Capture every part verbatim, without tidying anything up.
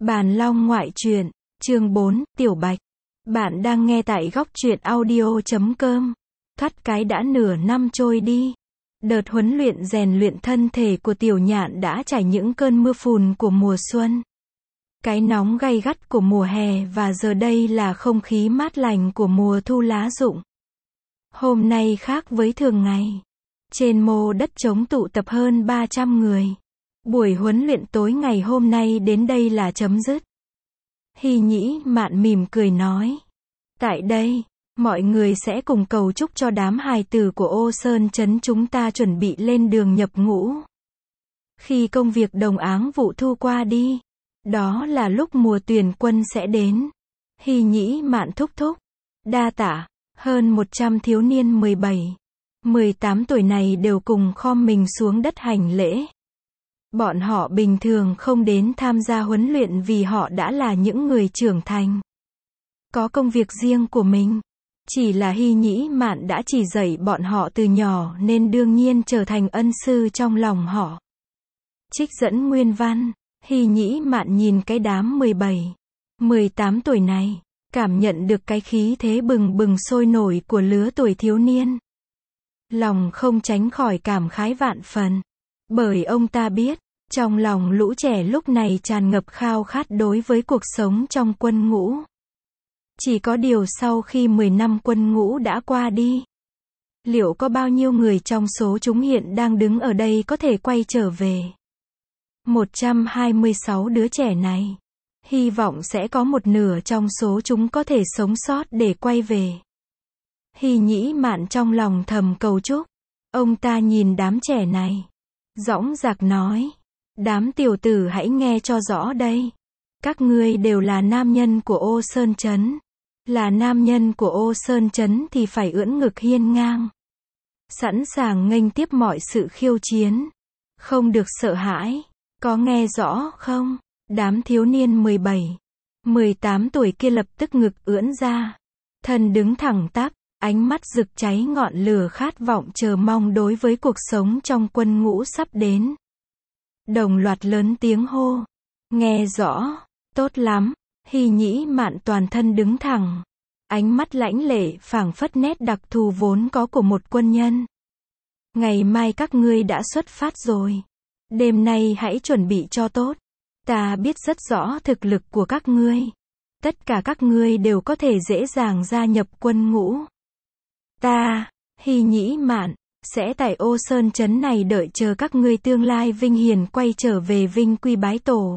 Bàn Long ngoại truyện, chương bốn, Tiểu Bạch. Bạn đang nghe tại góc truyện audio chấm com. Thoát cái đã nửa năm trôi đi. Đợt huấn luyện rèn luyện thân thể của Tiểu Nhạn đã trải những cơn mưa phùn của mùa xuân. Cái nóng gay gắt của mùa hè và giờ đây là không khí mát lành của mùa thu lá rụng. Hôm nay khác với thường ngày. Trên mô đất trống tụ tập hơn ba trăm người. Buổi huấn luyện tối ngày hôm nay đến đây là chấm dứt. Hy Nhĩ Mạn mỉm cười nói. Tại đây, mọi người sẽ cùng cầu chúc cho đám hài tử của Ô Sơn Trấn chúng ta chuẩn bị lên đường nhập ngũ. Khi công việc đồng áng vụ thu qua đi, đó là lúc mùa tuyển quân sẽ đến. Hy Nhĩ Mạn thúc thúc. Đa tạ, hơn một trăm thiếu niên mười bảy, mười tám tuổi này đều cùng khom mình xuống đất hành lễ. Bọn họ bình thường không đến tham gia huấn luyện vì họ đã là những người trưởng thành. Có công việc riêng của mình. Chỉ là Hy Nhĩ Mạn đã chỉ dạy bọn họ từ nhỏ nên đương nhiên trở thành ân sư trong lòng họ. Trích dẫn nguyên văn. Hy Nhĩ Mạn nhìn cái đám mười bảy, mười tám tuổi này, cảm nhận được cái khí thế bừng bừng sôi nổi của lứa tuổi thiếu niên. Lòng không tránh khỏi cảm khái vạn phần. Bởi ông ta biết, trong lòng lũ trẻ lúc này tràn ngập khao khát đối với cuộc sống trong quân ngũ. Chỉ có điều sau khi mười năm quân ngũ đã qua đi, liệu có bao nhiêu người trong số chúng hiện đang đứng ở đây có thể quay trở về? một trăm hai mươi sáu đứa trẻ này, hy vọng sẽ có một nửa trong số chúng có thể sống sót để quay về. Hy Nhĩ Mạn trong lòng thầm cầu chúc. Ông ta nhìn đám trẻ này, dõng dạc nói. Đám tiểu tử hãy nghe cho rõ đây. Các ngươi đều là nam nhân của Ô Sơn Trấn. Là nam nhân của Ô Sơn Trấn thì phải ưỡn ngực hiên ngang. Sẵn sàng nghênh tiếp mọi sự khiêu chiến. Không được sợ hãi. Có nghe rõ không? Đám thiếu niên mười bảy, mười tám tuổi kia lập tức ngực ưỡn ra. Thân đứng thẳng tắp, ánh mắt rực cháy ngọn lửa khát vọng chờ mong đối với cuộc sống trong quân ngũ sắp đến. Đồng loạt lớn tiếng hô. Nghe rõ. Tốt lắm. Hy Nhĩ Mạn toàn thân đứng thẳng. Ánh mắt lãnh lệ phảng phất nét đặc thù vốn có của một quân nhân. Ngày mai các ngươi đã xuất phát rồi. Đêm nay hãy chuẩn bị cho tốt. Ta biết rất rõ thực lực của các ngươi. Tất cả các ngươi đều có thể dễ dàng gia nhập quân ngũ. Ta, Hy Nhĩ Mạn, sẽ tại Ô Sơn Trấn này đợi chờ các ngươi tương lai vinh hiển quay trở về vinh quy bái tổ.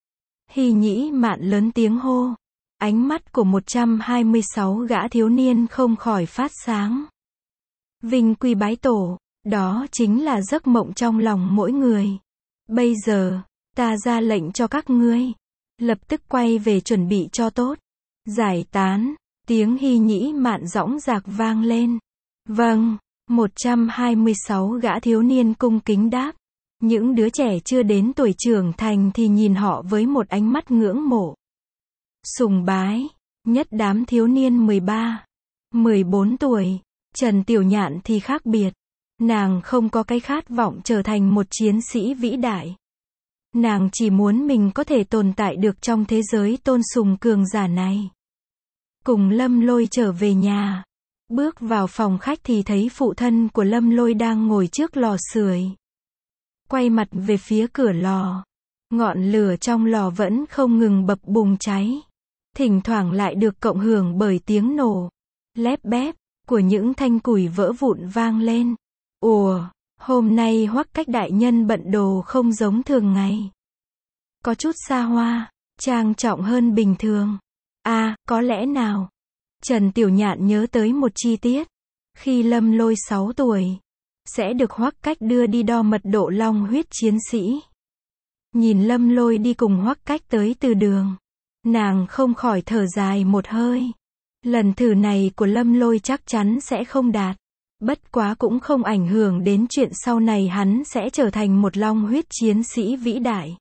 Hy Nhĩ Mạn lớn tiếng hô. Ánh mắt của một trăm hai mươi sáu gã thiếu niên không khỏi phát sáng. Vinh quy bái tổ, đó chính là giấc mộng trong lòng mỗi người. Bây giờ, ta ra lệnh cho các ngươi. Lập tức quay về chuẩn bị cho tốt. Giải tán. Tiếng Hy Nhĩ Mạn dõng dạc vang lên. Vâng. một trăm hai mươi sáu gã thiếu niên cung kính đáp. Những đứa trẻ chưa đến tuổi trưởng thành thì nhìn họ với một ánh mắt ngưỡng mộ, sùng bái. Nhất đám thiếu niên mười ba, mười bốn tuổi, Trần Tiểu Nhạn thì khác biệt. Nàng không có cái khát vọng trở thành một chiến sĩ vĩ đại. Nàng chỉ muốn mình có thể tồn tại được trong thế giới tôn sùng cường giả này. Cùng Lâm Lôi trở về nhà. Bước vào phòng khách thì thấy phụ thân của Lâm Lôi đang ngồi trước lò sưởi. Quay mặt về phía cửa lò. Ngọn lửa trong lò vẫn không ngừng bập bùng cháy. Thỉnh thoảng lại được cộng hưởng bởi tiếng nổ, lép bép, của những thanh củi vỡ vụn vang lên. Ủa, hôm nay Hoắc Cách đại nhân bận đồ không giống thường ngày. Có chút xa hoa, trang trọng hơn bình thường. À, có lẽ nào? Trần Tiểu Nhạn nhớ tới một chi tiết. Khi Lâm Lôi sáu tuổi, sẽ được Hoắc Cách đưa đi đo mật độ long huyết chiến sĩ. Nhìn Lâm Lôi đi cùng Hoắc Cách tới từ đường, nàng không khỏi thở dài một hơi. Lần thử này của Lâm Lôi chắc chắn sẽ không đạt. Bất quá cũng không ảnh hưởng đến chuyện sau này hắn sẽ trở thành một long huyết chiến sĩ vĩ đại.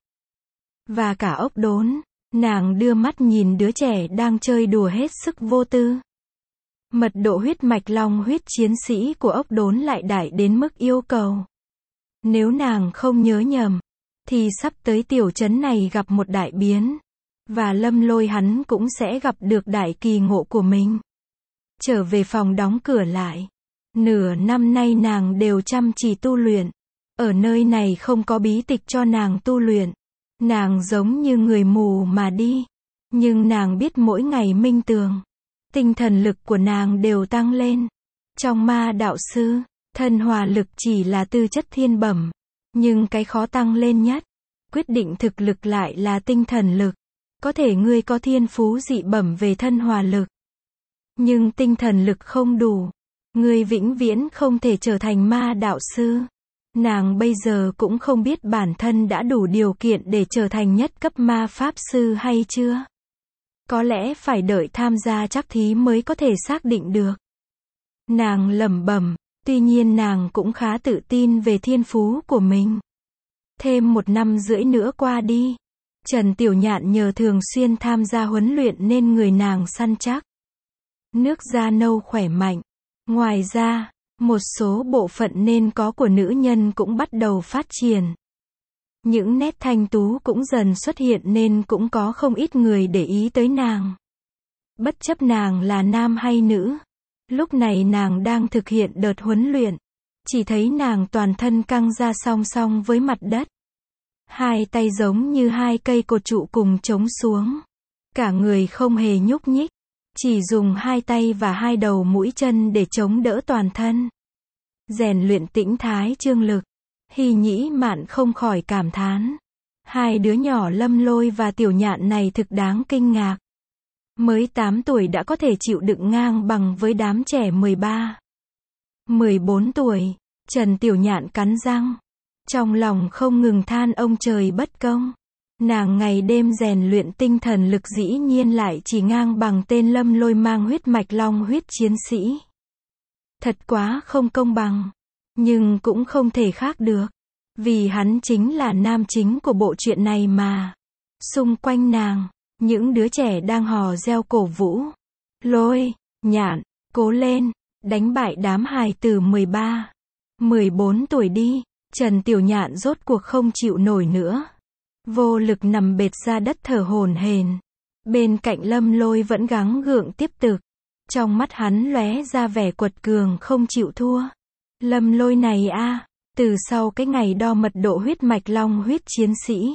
Và cả Ốc Đốn, nàng đưa mắt nhìn đứa trẻ đang chơi đùa hết sức vô tư. Mật độ huyết mạch long huyết chiến sĩ của Ốc Đốn lại đại đến mức yêu cầu. Nếu nàng không nhớ nhầm, thì sắp tới tiểu trấn này gặp một đại biến. Và Lâm Lôi hắn cũng sẽ gặp được đại kỳ ngộ của mình. Trở về phòng đóng cửa lại. Nửa năm nay nàng đều chăm chỉ tu luyện. Ở nơi này không có bí tịch cho nàng tu luyện. Nàng giống như người mù mà đi. Nhưng nàng biết mỗi ngày minh tường. Tinh thần lực của nàng đều tăng lên. Trong ma đạo sư, thân hòa lực chỉ là tư chất thiên bẩm. Nhưng cái khó tăng lên nhất, quyết định thực lực lại là tinh thần lực. Có thể ngươi có thiên phú dị bẩm về thân hòa lực. Nhưng tinh thần lực không đủ. Ngươi vĩnh viễn không thể trở thành ma đạo sư. Nàng bây giờ cũng không biết bản thân đã đủ điều kiện để trở thành nhất cấp ma pháp sư hay chưa. Có lẽ phải đợi tham gia trắc thí mới có thể xác định được. Nàng lẩm bẩm, tuy nhiên nàng cũng khá tự tin về thiên phú của mình. Thêm một năm rưỡi nữa qua đi. Trần Tiểu Nhạn nhờ thường xuyên tham gia huấn luyện nên người nàng săn chắc. Nước da nâu khỏe mạnh. Ngoài ra, một số bộ phận nên có của nữ nhân cũng bắt đầu phát triển. Những nét thanh tú cũng dần xuất hiện nên cũng có không ít người để ý tới nàng. Bất chấp nàng là nam hay nữ. Lúc này nàng đang thực hiện đợt huấn luyện. Chỉ thấy nàng toàn thân căng ra song song với mặt đất. Hai tay giống như hai cây cột trụ cùng chống xuống. Cả người không hề nhúc nhích. Chỉ dùng hai tay và hai đầu mũi chân để chống đỡ toàn thân. Rèn luyện tĩnh thái trương lực. Hy Nhĩ Mạn không khỏi cảm thán. Hai đứa nhỏ Lâm Lôi và Tiểu Nhạn này thực đáng kinh ngạc. Mới tám tuổi đã có thể chịu đựng ngang bằng với đám trẻ mười ba, mười bốn tuổi. Trần Tiểu Nhạn cắn răng. Trong lòng không ngừng than ông trời bất công. Nàng ngày đêm rèn luyện tinh thần lực dĩ nhiên lại chỉ ngang bằng tên Lâm Lôi mang huyết mạch long huyết chiến sĩ. Thật quá không công bằng. Nhưng cũng không thể khác được. Vì hắn chính là nam chính của bộ truyện này mà. Xung quanh nàng, những đứa trẻ đang hò reo cổ vũ. Lôi, Nhạn, cố lên, đánh bại đám hài tử mười ba, mười bốn tuổi đi. Trần Tiểu Nhạn rốt cuộc không chịu nổi nữa. Vô lực nằm bệt ra đất thở hổn hển. Bên cạnh Lâm Lôi vẫn gắng gượng tiếp tục. Trong mắt hắn lóe ra vẻ quật cường không chịu thua. Lâm Lôi này a, từ sau cái ngày đo mật độ huyết mạch long huyết chiến sĩ.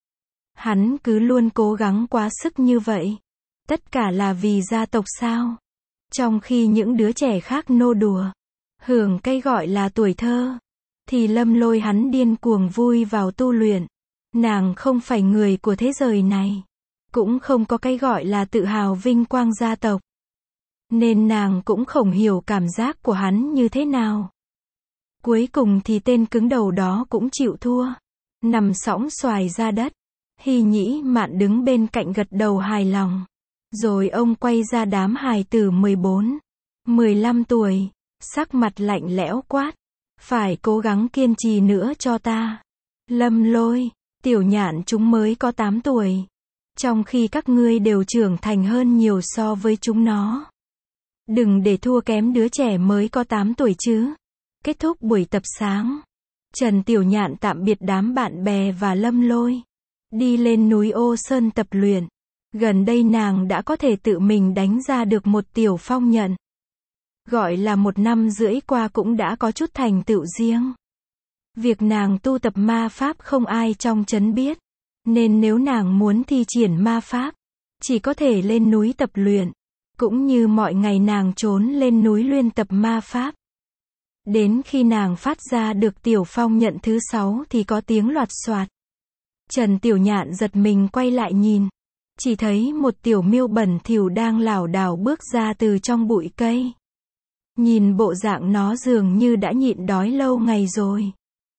Hắn cứ luôn cố gắng quá sức như vậy. Tất cả là vì gia tộc sao? Trong khi những đứa trẻ khác nô đùa, hưởng cái gọi là tuổi thơ, thì Lâm Lôi hắn điên cuồng vui vào tu luyện. Nàng không phải người của thế giới này. Cũng không có cái gọi là tự hào vinh quang gia tộc. Nên nàng cũng không hiểu cảm giác của hắn như thế nào. Cuối cùng thì tên cứng đầu đó cũng chịu thua. Nằm sõng xoài ra đất. Hy Nhĩ Mạn đứng bên cạnh gật đầu hài lòng. Rồi ông quay ra đám hài tử mười bốn, mười lăm tuổi. Sắc mặt lạnh lẽo quát. Phải cố gắng kiên trì nữa cho ta. Lâm Lôi, Tiểu Nhạn chúng mới có tám tuổi. Trong khi các ngươi đều trưởng thành hơn nhiều so với chúng nó. Đừng để thua kém đứa trẻ mới có tám tuổi chứ. Kết thúc buổi tập sáng. Trần Tiểu Nhạn tạm biệt đám bạn bè và Lâm Lôi. Đi lên núi Ô Sơn tập luyện. Gần đây nàng đã có thể tự mình đánh ra được một tiểu phong nhận. Gọi là một năm rưỡi qua cũng đã có chút thành tựu riêng. Việc nàng tu tập ma pháp không ai trong trấn biết. Nên nếu nàng muốn thi triển ma pháp, chỉ có thể lên núi tập luyện. Cũng như mọi ngày nàng trốn lên núi luyện tập ma pháp. Đến khi nàng phát ra được tiểu phong nhận thứ sáu thì có tiếng loạt xoạt. Trần Tiểu Nhạn giật mình quay lại nhìn. Chỉ thấy một tiểu miêu bẩn thỉu đang lảo đảo bước ra từ trong bụi cây. Nhìn bộ dạng nó dường như đã nhịn đói lâu ngày rồi.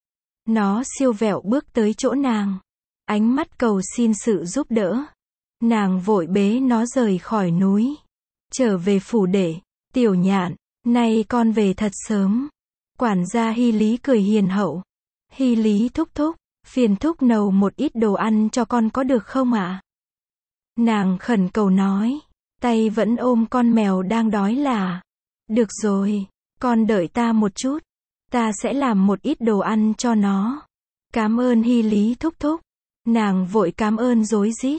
Nó siêu vẹo bước tới chỗ nàng. Ánh mắt cầu xin sự giúp đỡ. Nàng vội bế nó rời khỏi núi. Trở về phủ để. Tiểu Nhạn, nay con về thật sớm. Quản gia Hy Lý cười hiền hậu. Hy Lý thúc thúc, phiền thúc nấu một ít đồ ăn cho con có được không ạ? Nàng khẩn cầu nói. Tay vẫn ôm con mèo đang đói là. Được rồi, con đợi ta một chút. Ta sẽ làm một ít đồ ăn cho nó. Cảm ơn Hy Lý thúc thúc. Nàng vội cảm ơn rối rít.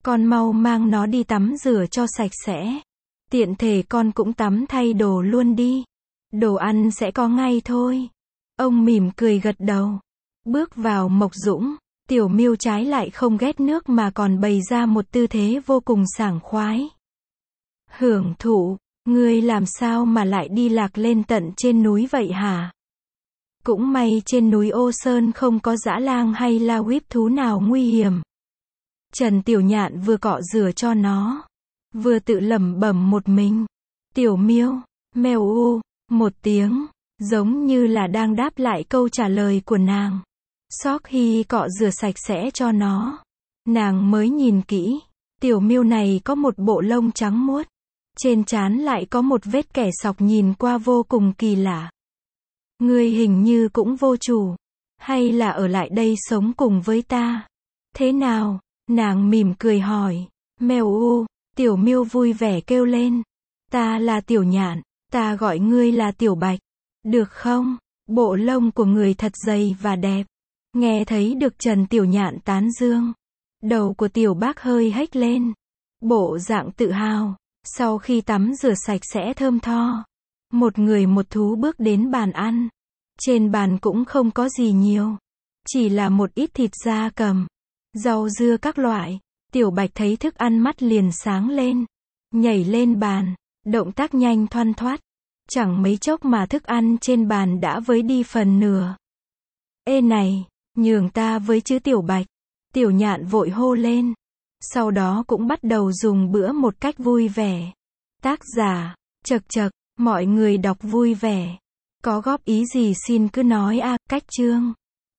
Con mau mang nó đi tắm rửa cho sạch sẽ. Tiện thể con cũng tắm thay đồ luôn đi. Đồ ăn sẽ có ngay thôi. Ông mỉm cười gật đầu. Bước vào Mộc Dũng, Tiểu Miêu trái lại không ghét nước mà còn bày ra một tư thế vô cùng sảng khoái. Hưởng thụ, ngươi làm sao mà lại đi lạc lên tận trên núi vậy hả? Cũng may trên núi Ô Sơn không có dã lang hay la huýt thú nào nguy hiểm. Trần Tiểu Nhạn vừa cọ rửa cho nó, vừa tự lẩm bẩm một mình. Tiểu Miêu, mèo u, một tiếng, giống như là đang đáp lại câu trả lời của nàng. Sau khi cọ rửa sạch sẽ cho nó, nàng mới nhìn kỹ. Tiểu Miêu này có một bộ lông trắng muốt, trên trán lại có một vết kẻ sọc nhìn qua vô cùng kỳ lạ. Ngươi hình như cũng vô chủ, hay là ở lại đây sống cùng với ta? Thế nào? Nàng mỉm cười hỏi. Mèo u, Tiểu Miêu vui vẻ kêu lên. Ta là Tiểu Nhạn, ta gọi ngươi là Tiểu Bạch. Được không? Bộ lông của người thật dày và đẹp. Nghe thấy được Trần Tiểu Nhạn tán dương, đầu của Tiểu Bác hơi hếch lên. Bộ dạng tự hào. Sau khi tắm rửa sạch sẽ thơm tho, một người một thú bước đến bàn ăn. Trên bàn cũng không có gì nhiều, chỉ là một ít thịt gia cầm, rau dưa các loại. Tiểu Bạch thấy thức ăn mắt liền sáng lên, nhảy lên bàn, động tác nhanh thoăn thoắt. Chẳng mấy chốc mà thức ăn trên bàn đã với đi phần nửa. Ê này, nhường ta với chứ Tiểu Bạch. Tiểu Nhạn vội hô lên. Sau đó cũng bắt đầu dùng bữa một cách vui vẻ. Tác giả, Chật Chật, mọi người đọc vui vẻ. Có góp ý gì xin cứ nói a. Cách chương